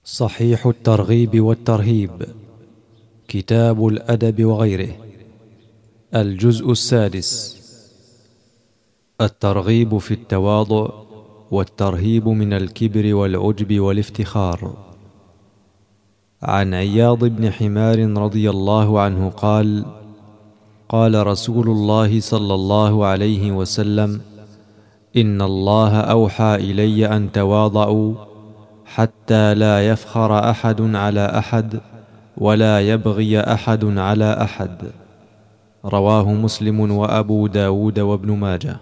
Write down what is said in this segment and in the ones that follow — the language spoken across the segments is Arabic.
صحيح الترغيب والترهيب، كتاب الأدب وغيره. الجزء السادس. الترغيب في التواضع، والترهيب من الكبر والعجب والافتخار. عن عياض بن حمار رضي الله عنه قال: قال رسول الله صلى الله عليه وسلم: إن الله أوحى إلي أن تواضعوا حتى لا يفخر أحد على أحد ولا يبغي أحد على أحد. رواه مسلم وأبو داود وابن ماجه.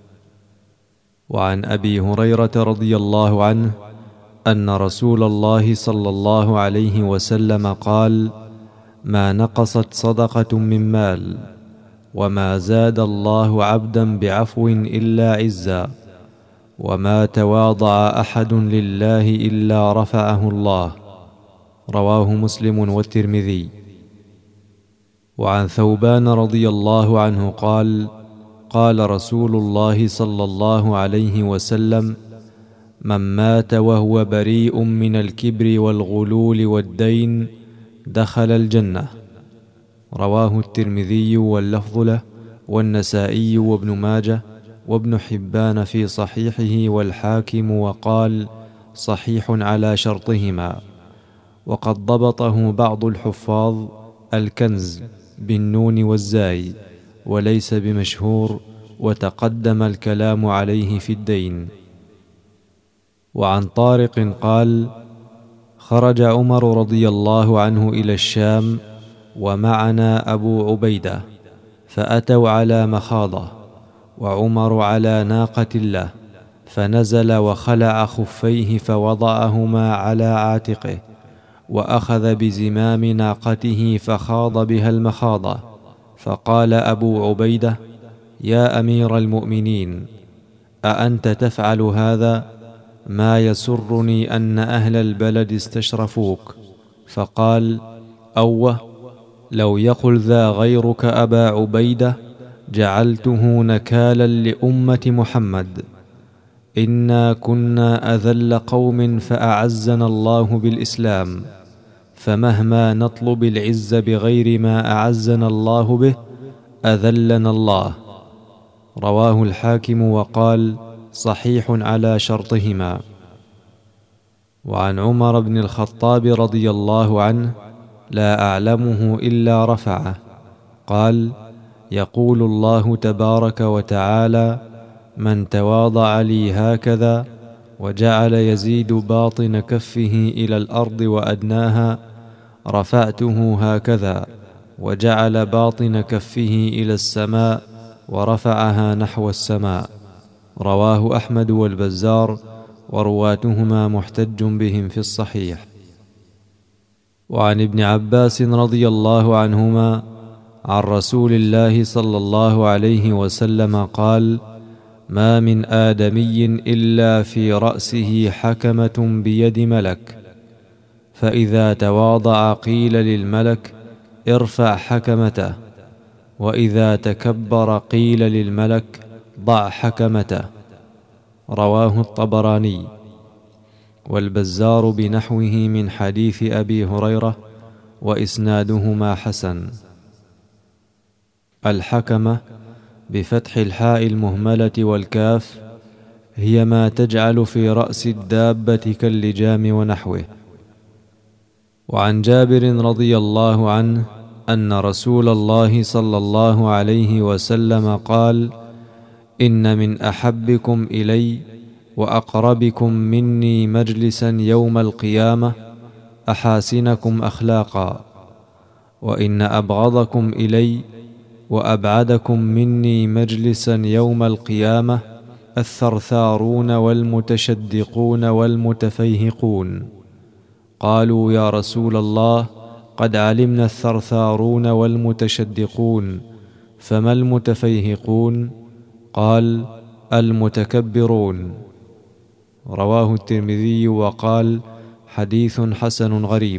وعن أبي هريرة رضي الله عنه أن رسول الله صلى الله عليه وسلم قال: ما نقصت صدقة من مال، وما زاد الله عبدا بعفو إلا عزا، وما تواضع أحد لله إلا رفعه الله. رواه مسلم والترمذي. وعن ثوبان رضي الله عنه قال: قال رسول الله صلى الله عليه وسلم: من مات وهو بريء من الكبر والغلول والدين دخل الجنة. رواه الترمذي واللفظ له، والنسائي وابن ماجه وابن حبان في صحيحه، والحاكم وقال: صحيح على شرطهما. وقد ضبطه بعض الحفاظ الكنز بالنون والزاي، وليس بمشهور، وتقدم الكلام عليه في الدين. وعن طارق قال: خرج عمر رضي الله عنه إلى الشام ومعنا أبو عبيدة، فأتوا على مخاضة، وعمر على ناقة له، فنزل وخلع خفيه فوضعهما على عاتقه، وأخذ بزمام ناقته فخاض بها المخاضة، فقال أبو عبيدة: يا أمير المؤمنين، أأنت تفعل هذا؟ ما يسرني أن أهل البلد استشرفوك. فقال: أوه، لو يقل ذا غيرك أبا عبيدة جعلته نكالا لأمة محمد. إنا كنا أذل قوم فأعزنا الله بالإسلام، فمهما نطلب العز بغير ما أعزنا الله به أذلنا الله. رواه الحاكم وقال: صحيح على شرطهما. وعن عمر بن الخطاب رضي الله عنه لا أعلمه إلا رفعه قال: يقول الله تبارك وتعالى: من تواضع لي هكذا وجعل يزيد باطن كفه إلى الأرض وأدناها رفعته هكذا، وجعل باطن كفه إلى السماء ورفعها نحو السماء. رواه أحمد والبزار، ورواتهما محتج بهم في الصحيح. وعن ابن عباس رضي الله عنهما عن رسول الله صلى الله عليه وسلم قال: ما من آدمي إلا في رأسه حكمة بيد ملك، فإذا تواضع قيل للملك: ارفع حكمته، وإذا تكبر قيل للملك: ضع حكمته. رواه الطبراني والبزار بنحوه من حديث أبي هريرة، وإسنادهما حسن. الحكمة بفتح الحاء المهملة والكاف هي ما تجعل في رأس الدابة كاللجام ونحوه. وعن جابر رضي الله عنه أن رسول الله صلى الله عليه وسلم قال: إن من أحبكم إلي وأقربكم مني مجلسا يوم القيامة أحاسنكم أخلاقا، وإن أبغضكم إلي وأبعدكم مني مجلسا يوم القيامة الثرثارون والمتشدقون والمتفيهقون. قالوا: يا رسول الله، قد علمنا الثرثارون والمتشدقون، فما المتفيهقون؟ قال: المتكبرون. رواه الترمذي وقال: حديث حسن غريب.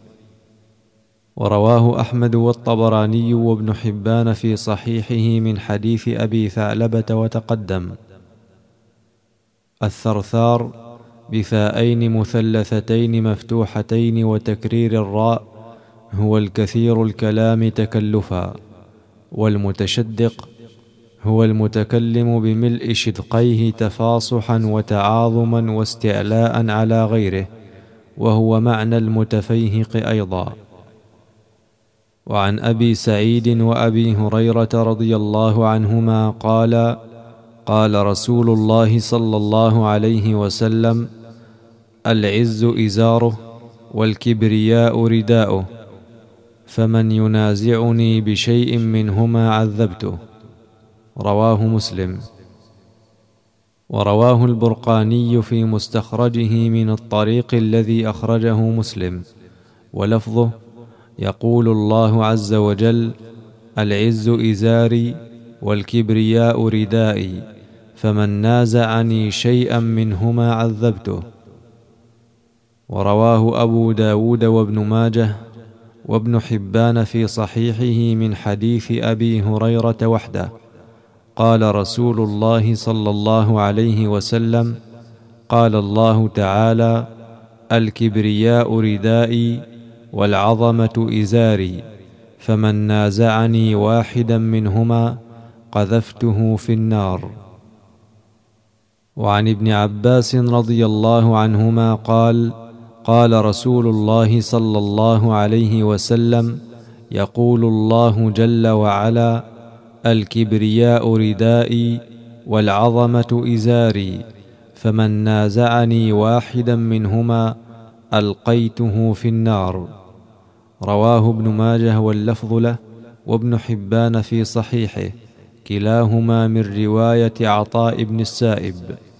ورواه أحمد والطبراني وابن حبان في صحيحه من حديث أبي ثعلبة وتقدم. الثرثار بثاءين مثلثتين مفتوحتين وتكرير الراء هو الكثير الكلام تكلفا. والمتشدق هو المتكلم بملء شدقيه تفاصحا وتعاظما واستعلاء على غيره، وهو معنى المتفيهق أيضا. وعن أبي سعيد وأبي هريرة رضي الله عنهما قال: قال رسول الله صلى الله عليه وسلم: العز إزاره والكبرياء رداؤه، فمن ينازعني بشيء منهما عذبته. رواه مسلم. ورواه البرقاني في مستخرجه من الطريق الذي أخرجه مسلم، ولفظه: يقول الله عز وجل: العز إزاري والكبرياء ردائي، فمن نازعني شيئا منهما عذبته. ورواه أبو داود وابن ماجه وابن حبان في صحيحه من حديث أبي هريرة وحده. قال رسول الله صلى الله عليه وسلم: قال الله تعالى: الكبرياء ردائي والعظمة إزاري، فمن نازعني واحدا منهما قذفته في النار. وعن ابن عباس رضي الله عنهما قال: قال رسول الله صلى الله عليه وسلم: يقول الله جل وعلا: الكبرياء ردائي والعظمة إزاري، فمن نازعني واحدا منهما ألقيته في النار. رواه ابن ماجه واللفظ له، وابن حبان في صحيحه، كلاهما من رواية عطاء بن السائب.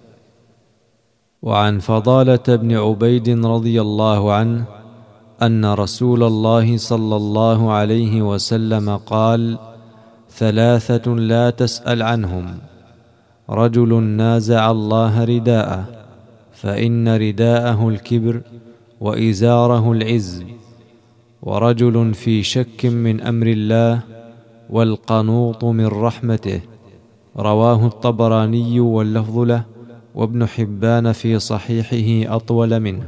وعن فضالة بن عبيد رضي الله عنه أن رسول الله صلى الله عليه وسلم قال: ثلاثة لا تسأل عنهم: رجل نازع الله رداءه، فإن رداءه الكبر وإزاره العز، ورجل في شك من أمر الله، والقنوط من رحمته. رواه الطبراني واللفظ له، وابن حبان في صحيحه أطول منه.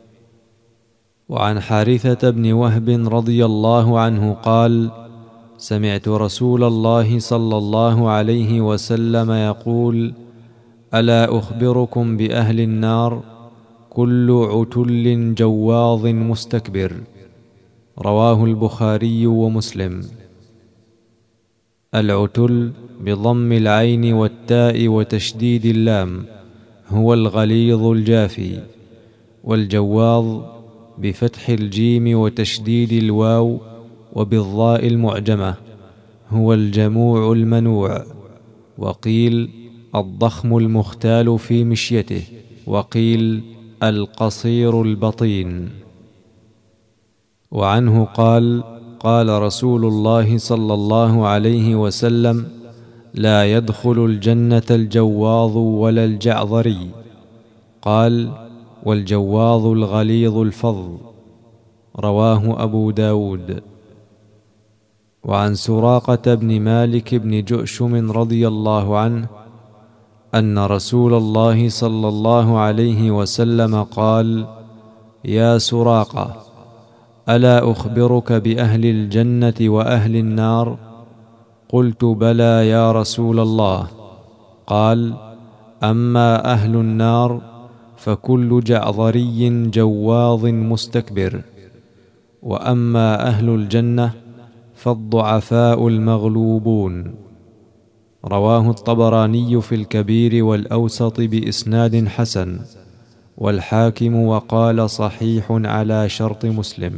وعن حارثة بن وهب رضي الله عنه قال: سمعت رسول الله صلى الله عليه وسلم يقول: ألا أخبركم بأهل النار؟ كل عتل جواظ مستكبر. رواه البخاري ومسلم. العتل بضم العين والتاء وتشديد اللام هو الغليظ الجافي، والجواظ بفتح الجيم وتشديد الواو وبالضاء المعجمة هو الجموع المنوع. وقيل الضخم المختال في مشيته، وقيل القصير البطين. وعنه قال: قال رسول الله صلى الله عليه وسلم: لا يدخل الجنة الجواظ ولا الجعظري. قال: والجواظ الغليظ الفظ. رواه أبو داود. وعن سراقة بن مالك بن جؤشم رضي الله عنه أن رسول الله صلى الله عليه وسلم قال: يا سراقة، ألا أخبرك بأهل الجنة وأهل النار؟ قلت: بلى يا رسول الله. قال: أما أهل النار فكل جعظري جواظ مستكبر، وأما أهل الجنة فالضعفاء المغلوبون. رواه الطبراني في الكبير والأوسط بإسناد حسن، والحاكم وقال صحيح على شرط مسلم.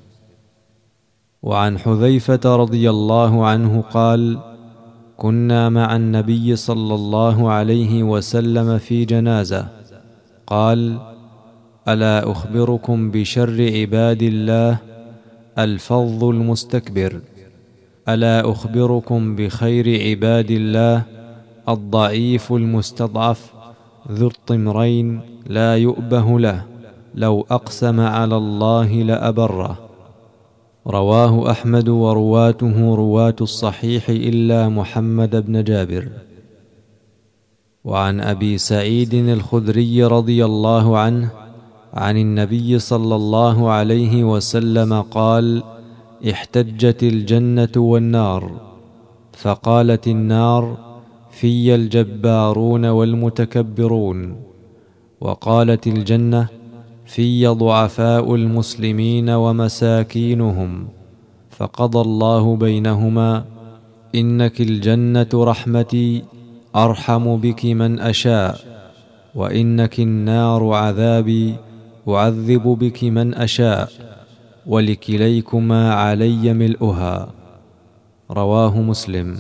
وعن حذيفة رضي الله عنه قال: كنا مع النبي صلى الله عليه وسلم في جنازة، قال: ألا أخبركم بشر عباد الله؟ الفظ المستكبر. ألا أخبركم بخير عباد الله؟ الضعيف المستضعف ذو الطمرين لا يؤبه له، لو أقسم على الله لأبره. رواه أحمد ورواته رواة الصحيح إلا محمد بن جابر. وعن أبي سعيد الخدري رضي الله عنه عن النبي صلى الله عليه وسلم قال: احتجت الجنة والنار، فقالت النار: في الجبارون والمتكبرون، وقالت الجنة: في ضعفاء المسلمين ومساكينهم، فقضى الله بينهما: إنك الجنة رحمتي أرحم بك من أشاء، وإنك النار عذابي أعذب بك من أشاء، ولكليكما علي ملؤها. رواه مسلم.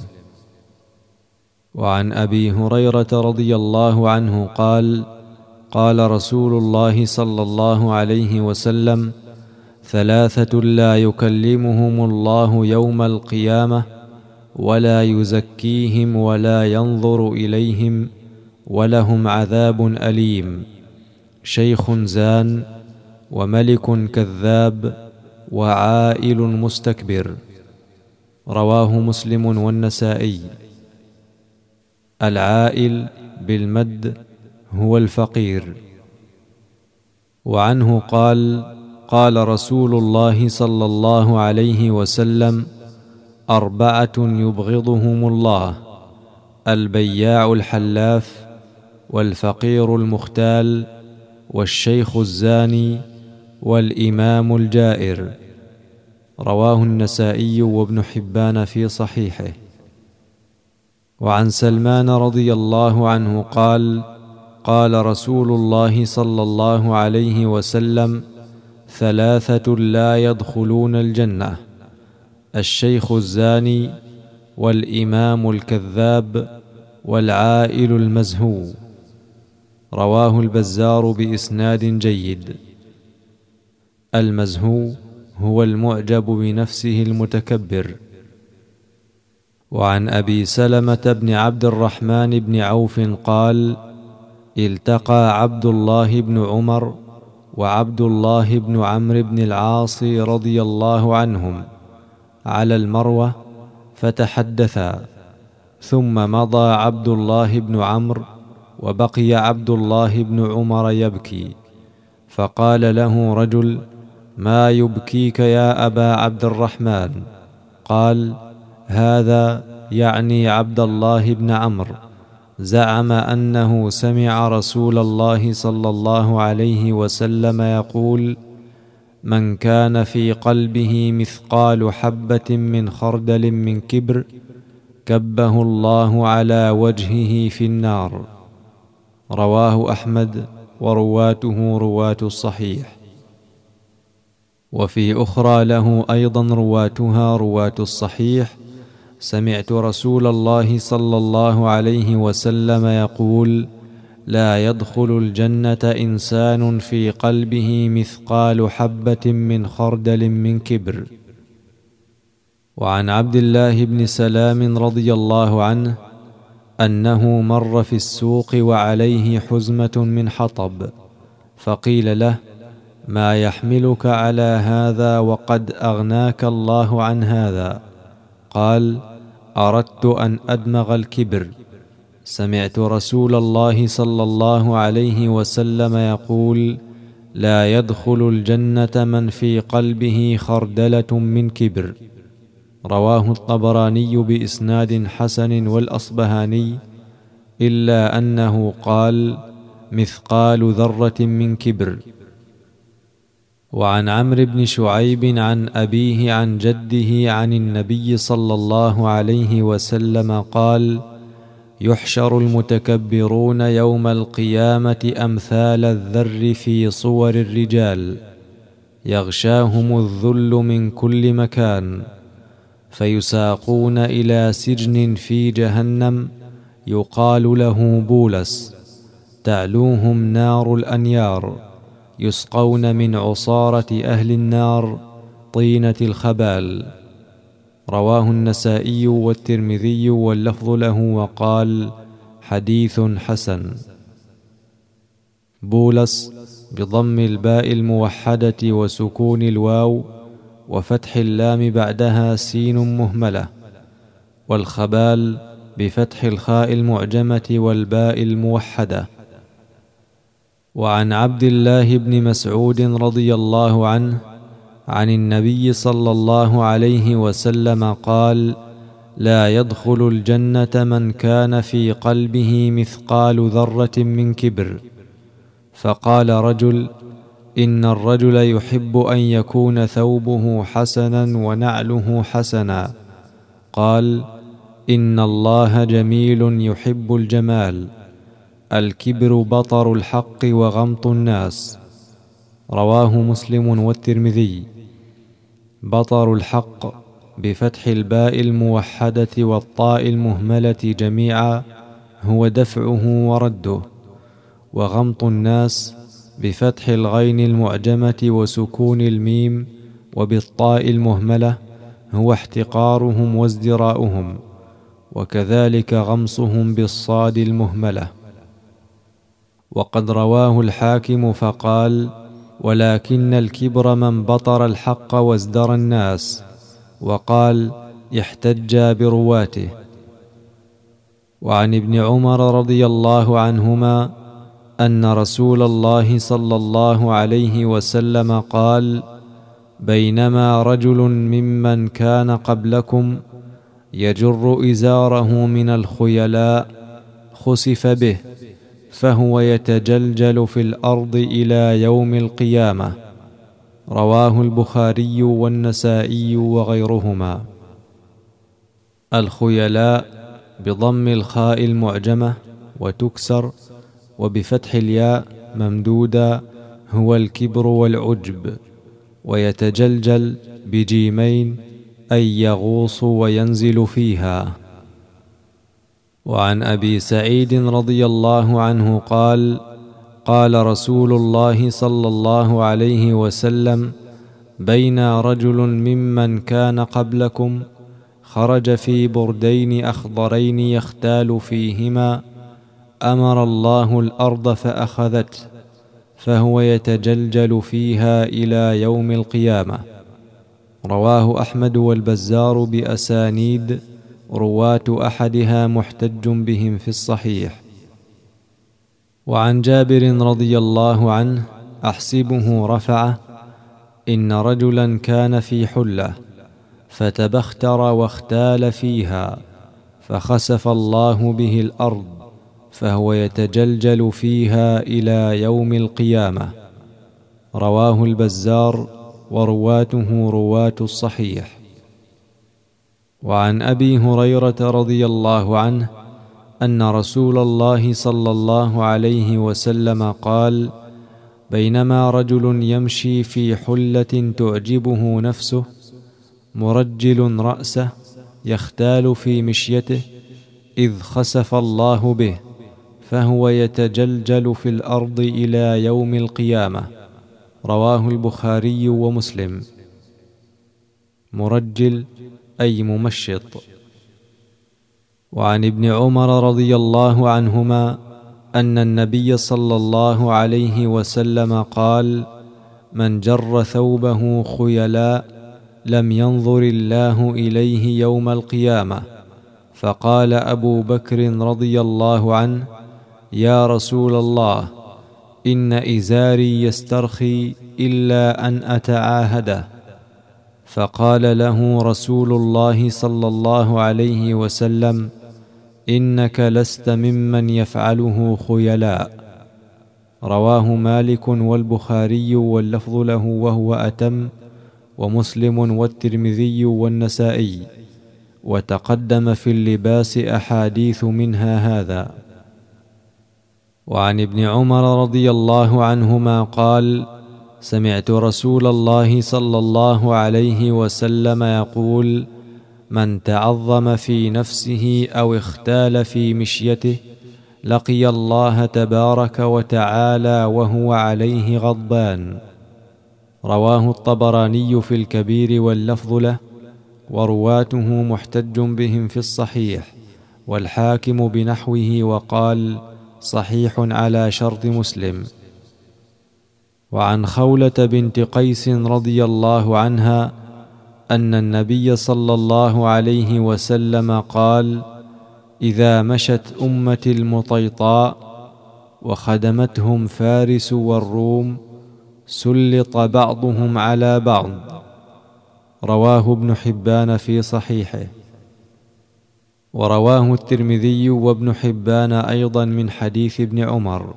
وعن أبي هريرة رضي الله عنه قال: قال رسول الله صلى الله عليه وسلم: ثلاثة لا يكلمهم الله يوم القيامة ولا يزكيهم ولا ينظر إليهم ولهم عذاب أليم: شيخ زان، وملك كذاب، وعائل مستكبر. رواه مسلم والنسائي. العائل بالمد هو الفقير. وعنه قال: قال رسول الله صلى الله عليه وسلم: أربعة يبغضهم الله: البياع الحلاف، والفقير المختال، والشيخ الزاني، والإمام الجائر. رواه النسائي وابن حبان في صحيحه. وعن سلمان رضي الله عنه قال: قال رسول الله صلى الله عليه وسلم: ثلاثة لا يدخلون الجنة: الشيخ الزاني، والإمام الكذاب، والعائل المزهو. رواه البزار بإسناد جيد. المزهو هو المعجب بنفسه المتكبر. وعن أبي سلمة بن عبد الرحمن بن عوف قال: التقى عبد الله بن عمر وعبد الله بن عمرو بن العاص رضي الله عنهم على المروة فتحدثا، ثم مضى عبد الله بن عمرو وبقي عبد الله بن عمر يبكي، فقال له رجل: ما يبكيك يا أبا عبد الرحمن؟ قال: هذا يعني عبد الله بن عمرو زعم أنه سمع رسول الله صلى الله عليه وسلم يقول: من كان في قلبه مثقال حبة من خردل من كبر كبه الله على وجهه في النار. رواه أحمد، ورواته رواة الصحيح. وفي أخرى له أيضا رواتها رواة الصحيح: سمعت رسول الله صلى الله عليه وسلم يقول: لا يدخل الجنة إنسان في قلبه مثقال حبة من خردل من كبر. وعن عبد الله بن سلام رضي الله عنه أنه مر في السوق وعليه حزمة من حطب، فقيل له: ما يحملك على هذا وقد أغناك الله عن هذا؟ قال: أردت أن أدمغ الكبر. سمعت رسول الله صلى الله عليه وسلم يقول: لا يدخل الجنة من في قلبه خردلة من كبر. رواه الطبراني بإسناد حسن والأصبهاني، إلا أنه قال: مثقال ذرة من كبر. وعن عمرو بن شعيب عن أبيه عن جده عن النبي صلى الله عليه وسلم قال: يحشر المتكبرون يوم القيامة أمثال الذر في صور الرجال، يغشاهم الذل من كل مكان، فيساقون إلى سجن في جهنم يقال له بولس، تعلوهم نار الأنيار، يسقون من عصارة أهل النار طينة الخبال. رواه النسائي والترمذي واللفظ له، وقال: حديث حسن. بولس بضم الباء الموحدة وسكون الواو وفتح اللام بعدها سين مهملة، والخبال بفتح الخاء المعجمة والباء الموحدة. وعن عبد الله بن مسعود رضي الله عنه عن النبي صلى الله عليه وسلم قال: لا يدخل الجنة من كان في قلبه مثقال ذرة من كبر. فقال رجل: إن الرجل يحب أن يكون ثوبه حسنا ونعله حسنا. قال: إن الله جميل يحب الجمال. الكبر بطر الحق وغمط الناس. رواه مسلم والترمذي. بطر الحق بفتح الباء الموحدة والطاء المهملة جميعا هو دفعه ورده. وغمط الناس بفتح الغين المعجمة وسكون الميم وبالطاء المهملة هو احتقارهم وازدراؤهم، وكذلك غمصهم بالصاد المهملة. وقد رواه الحاكم فقال: ولكن الكبر من بطر الحق وازدرى الناس. وقال: احتج برواته. وعن ابن عمر رضي الله عنهما أن رسول الله صلى الله عليه وسلم قال: بينما رجل ممن كان قبلكم يجر إزاره من الخيلاء خسف به فهو يتجلجل في الأرض إلى يوم القيامة. رواه البخاري والنسائي وغيرهما. الخيلاء بضم الخاء المعجمة وتكسر وبفتح الياء ممدودا هو الكبر والعجب. ويتجلجل بجيمين أي يغوص وينزل فيها. وعن أبي سعيد رضي الله عنه قال: قال رسول الله صلى الله عليه وسلم: بين رجل ممن كان قبلكم خرج في بردين أخضرين يختال فيهما، أمر الله الأرض فأخذته فهو يتجلجل فيها إلى يوم القيامة. رواه أحمد والبزار بأسانيد رواة أحدها محتج بهم في الصحيح. وعن جابر رضي الله عنه أحسبه رفعه: إن رجلا كان في حلة فتبختر واختال فيها فخسف الله به الأرض فهو يتجلجل فيها إلى يوم القيامة. رواه البزار ورواته رواة الصحيح. وعن أبي هريرة رضي الله عنه أن رسول الله صلى الله عليه وسلم قال: بينما رجل يمشي في حلة تعجبه نفسه مرجل رأسه يختال في مشيته إذ خسف الله به فهو يتجلجل في الأرض إلى يوم القيامة. رواه البخاري ومسلم. مرجل أي ممشط. وعن ابن عمر رضي الله عنهما أن النبي صلى الله عليه وسلم قال: من جر ثوبه خيلاء لم ينظر الله إليه يوم القيامة. فقال أبو بكر رضي الله عنه: يا رسول الله، إن إزاري يسترخي إلا أن أتعاهده. فقال له رسول الله صلى الله عليه وسلم: إنك لست ممن يفعله خيلاء. رواه مالك والبخاري واللفظ له وهو أتم، ومسلم والترمذي والنسائي، وتقدم في اللباس أحاديث منها هذا. وعن ابن عمر رضي الله عنهما قال: سمعت رسول الله صلى الله عليه وسلم يقول: من تعظم في نفسه أو اختال في مشيته لقي الله تبارك وتعالى وهو عليه غضبان. رواه الطبراني في الكبير واللفظ له، ورواته محتج بهم في الصحيح، والحاكم بنحوه وقال: صحيح على شرط مسلم. وعن خولة بنت قيس رضي الله عنها أن النبي صلى الله عليه وسلم قال: إذا مشت أمتي المطيطاء وخدمتهم فارس والروم سلط بعضهم على بعض. رواه ابن حبان في صحيحه. ورواه الترمذي وابن حبان أيضا من حديث ابن عمر.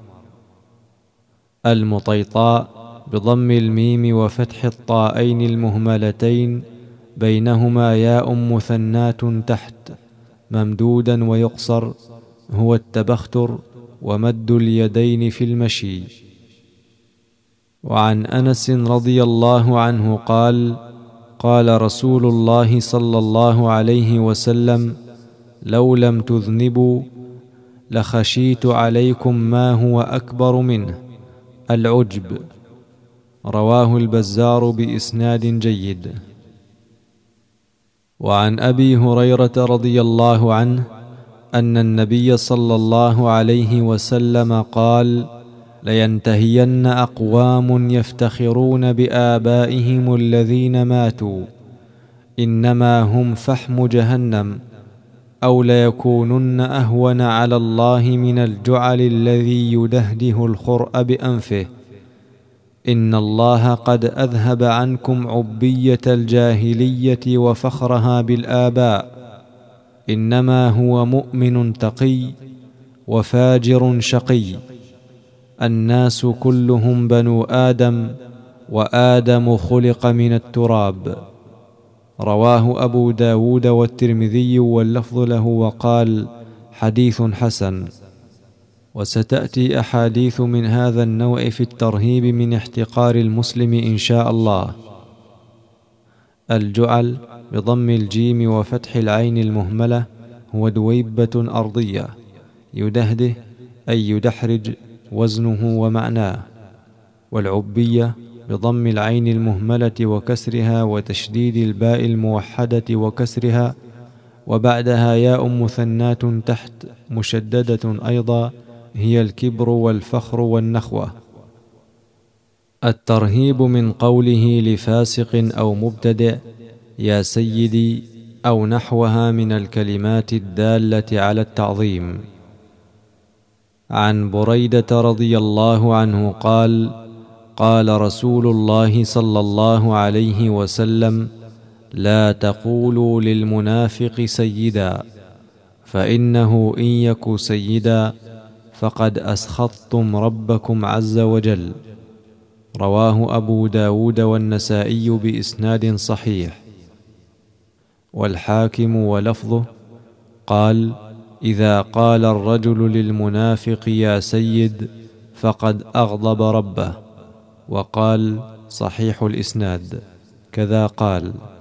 المطيطاء بضم الميم وفتح الطائين المهملتين بينهما ياء مثنات تحت ممدودا ويقصر، هو التبختر ومد اليدين في المشي. وعن أنس رضي الله عنه قال: قال رسول الله صلى الله عليه وسلم: لو لم تذنبوا لخشيت عليكم ما هو أكبر منه، العجب. رواه البزار بإسناد جيد. وعن أبي هريرة رضي الله عنه أن النبي صلى الله عليه وسلم قال: لينتهين أقوام يفتخرون بآبائهم الذين ماتوا، إنما هم فحم جهنم، أو ليكونن أهون على الله من الجعل الذي يدهده الخرء بأنفه. إن الله قد أذهب عنكم عبية الجاهلية وفخرها بالآباء، إنما هو مؤمن تقي وفاجر شقي، الناس كلهم بنو آدم، وآدم خلق من التراب. رواه أبو داود والترمذي واللفظ له، وقال: حديث حسن. وستأتي أحاديث من هذا النوع في الترهيب من احتقار المسلم إن شاء الله. الجعل بضم الجيم وفتح العين المهملة هو دويبة أرضية يدهده أي يدحرج وزنه ومعناه. والعبية بضم العين المهملة وكسرها وتشديد الباء الموحدة وكسرها، وبعدها ياء مثنات تحت مشددة أيضا، هي الكبر والفخر والنخوة. الترهيب من قوله لفاسق أو مبتدع يا سيدي أو نحوها من الكلمات الدالة على التعظيم. عن بريدة رضي الله عنه قال: قال رسول الله صلى الله عليه وسلم: لا تقولوا للمنافق سيدا، فإنه إن يك سيدا فقد أسخطتم ربكم عز وجل. رواه أبو داود والنسائي بإسناد صحيح. والحاكم ولفظه قال: إذا قال الرجل للمنافق يا سيد فقد أغضب ربه. وقال: صحيح الإسناد. كذا قال.